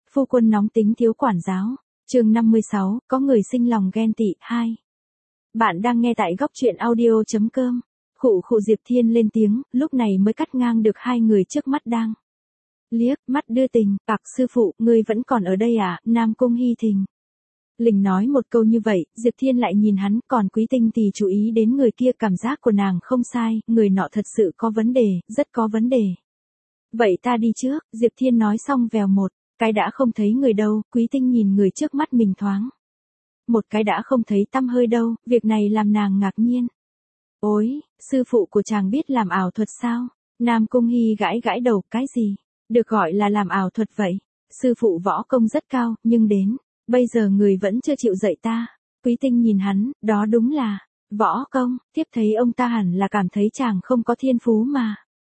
Phu quân nóng tính thiếu quản giáo. Chương 56, có người sinh lòng ghen tị 2. Bạn đang nghe tại góc truyện audio.com. Khụ khụ Diệp Thiên lên tiếng, lúc này mới cắt ngang được hai người trước mắt đang liếc mắt đưa tình. Bạc sư phụ, ngươi vẫn còn ở đây à? Nam Cung Hy Thình lình nói một câu như vậy, Diệp Thiên lại nhìn hắn, còn Quý Tinh thì chú ý đến người kia, cảm giác của nàng không sai, người nọ thật sự có vấn đề, rất có vấn đề. Vậy ta đi trước, Diệp Thiên nói xong vèo một cái đã không thấy người đâu. Quý Tinh nhìn người trước mắt mình thoáng một cái đã không thấy tăm hơi đâu, việc này làm nàng ngạc nhiên. Ôi, sư phụ của chàng biết làm ảo thuật sao? Nam Cung Hy gãi gãi đầu, cái gì được gọi là làm ảo thuật vậy? Sư phụ võ công rất cao, nhưng đến bây giờ người vẫn chưa chịu dạy ta. Quý Tinh nhìn hắn, đó đúng là võ công, tiếp thấy ông ta hẳn là cảm thấy chàng không có thiên phú mà.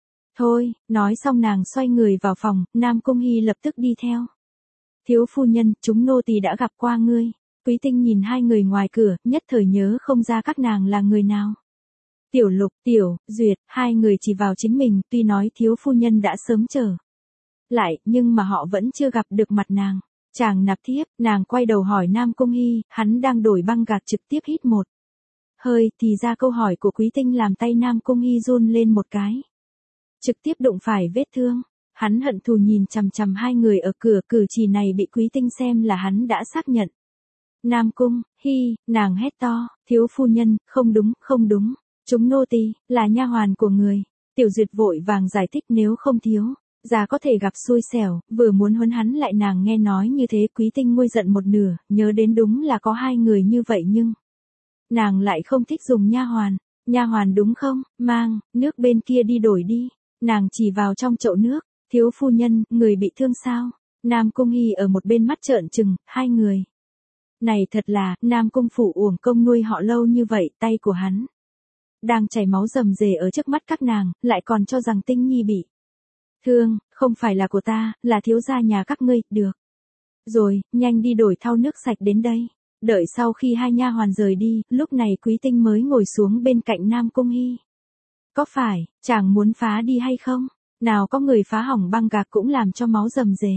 Thôi, nói xong nàng xoay người vào phòng, Nam Cung Hy lập tức đi theo. Thiếu phu nhân, chúng nô tỳ đã gặp qua ngươi. Quý Tinh nhìn hai người ngoài cửa, nhất thời nhớ không ra các nàng là người nào. Tiểu Lục, Tiểu Duyệt, hai người chỉ vào chính mình, tuy nói thiếu phu nhân đã sớm trở lại, nhưng mà họ vẫn chưa gặp được mặt nàng. Chàng nạp thiếp, nàng quay đầu hỏi Nam Cung Hy, hắn đang đổi băng gạc, trực tiếp hít một hơi, thì ra câu hỏi của Quý Tinh làm tay Nam Cung Hy run lên một cái. Trực tiếp đụng phải vết thương. Hắn hận thù nhìn chằm chằm hai người ở cửa, cử chỉ này bị Quý Tinh xem là hắn đã xác nhận. Nam Cung Hy, nàng hét to, thiếu phu nhân, không đúng, không đúng. Chúng nô tỳ là nha hoàn của người. Tiểu Duyệt vội vàng giải thích, nếu không thiếu già có thể gặp xui xẻo, vừa muốn huấn hắn lại. Nàng nghe nói như thế, Quý Tinh nguôi giận một nửa, nhớ đến đúng là có hai người như vậy nhưng nàng lại không thích dùng nha hoàn. Nha hoàn đúng không? Mang nước bên kia đi đổi đi. Nàng chỉ vào trong chậu nước. Thiếu phu nhân, người bị thương sao? Nam Cung Hy ở một bên mắt trợn trừng, hai người này thật là, Nam Cung phủ uổng công nuôi họ lâu như vậy, tay của hắn đang chảy máu rầm rề ở trước mắt các nàng, lại còn cho rằng Tinh Nhi bị thương, không phải là của ta, là thiếu gia nhà các ngươi. Được rồi, nhanh đi đổi thau nước sạch đến đây. Đợi sau khi hai nha hoàn rời đi, lúc này Quý Tinh mới ngồi xuống bên cạnh Nam Cung Hy. Có phải chàng muốn phá đi hay không? Nào có người phá hỏng băng gạc cũng làm cho máu rầm rề.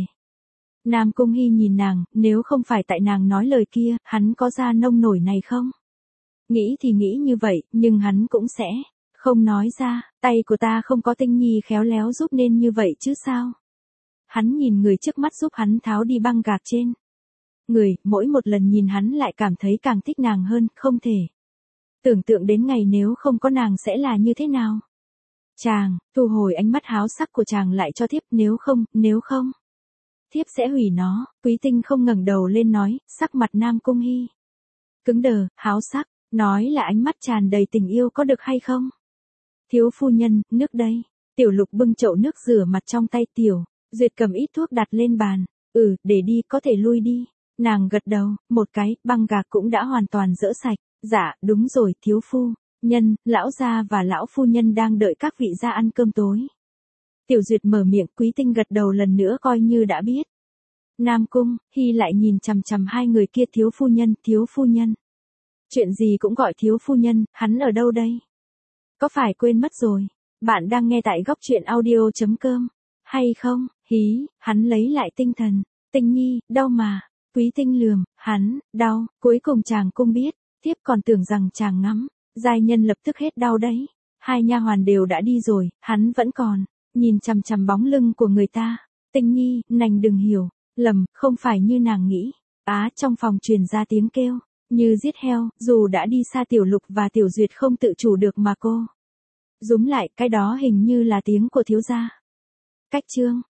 Nam Cung Hy nhìn nàng, nếu không phải tại nàng nói lời kia, hắn có ra nông nổi này không? Nghĩ thì nghĩ như vậy, nhưng hắn cũng sẽ không nói ra. Tay của ta không có Tinh Nhi khéo léo giúp nên như vậy chứ sao? Hắn nhìn người trước mắt giúp hắn tháo đi băng gạc trên người, mỗi một lần nhìn hắn lại cảm thấy càng thích nàng hơn, không thể tưởng tượng đến ngày nếu không có nàng sẽ là như thế nào. Chàng, thu hồi ánh mắt háo sắc của chàng lại cho thiếp, nếu không, thiếp sẽ hủy nó. Quý Tinh không ngẩng đầu lên nói, sắc mặt Nam Cung Hy cứng đờ. Háo sắc, nói là ánh mắt tràn đầy tình yêu có được hay không? Thiếu phu nhân, nước đây. Tiểu Lục bưng chậu nước rửa mặt trong tay. Tiểu Duyệt cầm ít thuốc đặt lên bàn. Để đi, có thể lui đi. Nàng gật đầu một cái, băng gạc cũng đã hoàn toàn rỡ sạch. Dạ, đúng rồi, thiếu phu nhân, lão gia và lão phu nhân đang đợi các vị ra ăn cơm tối. Tiểu Duyệt mở miệng. Quý Tinh gật đầu lần nữa coi như đã biết. Nam Cung Hy lại nhìn chằm chằm hai người kia. Thiếu phu nhân. Chuyện gì cũng gọi thiếu phu nhân, hắn ở đâu đây? Có phải quên mất rồi? Bạn đang nghe tại góc truyện audio.com. Hay không? Hí, hắn lấy lại tinh thần. Tinh Nhi, đau mà. Quý Tinh lườm, hắn, đau, cuối cùng chàng cũng biết. Tiếp còn tưởng rằng chàng ngắm giai nhân lập tức hết đau đấy. Hai nha hoàn đều đã đi rồi, hắn vẫn còn nhìn chằm chằm bóng lưng của người ta. Tinh Nhi, nàng đừng hiểu lầm, không phải như nàng nghĩ. Trong phòng truyền ra tiếng kêu như giết heo, dù đã đi xa. Tiểu Lục và Tiểu Duyệt không tự chủ được mà cô rúm lại, cái đó hình như là tiếng của thiếu gia. Cách chương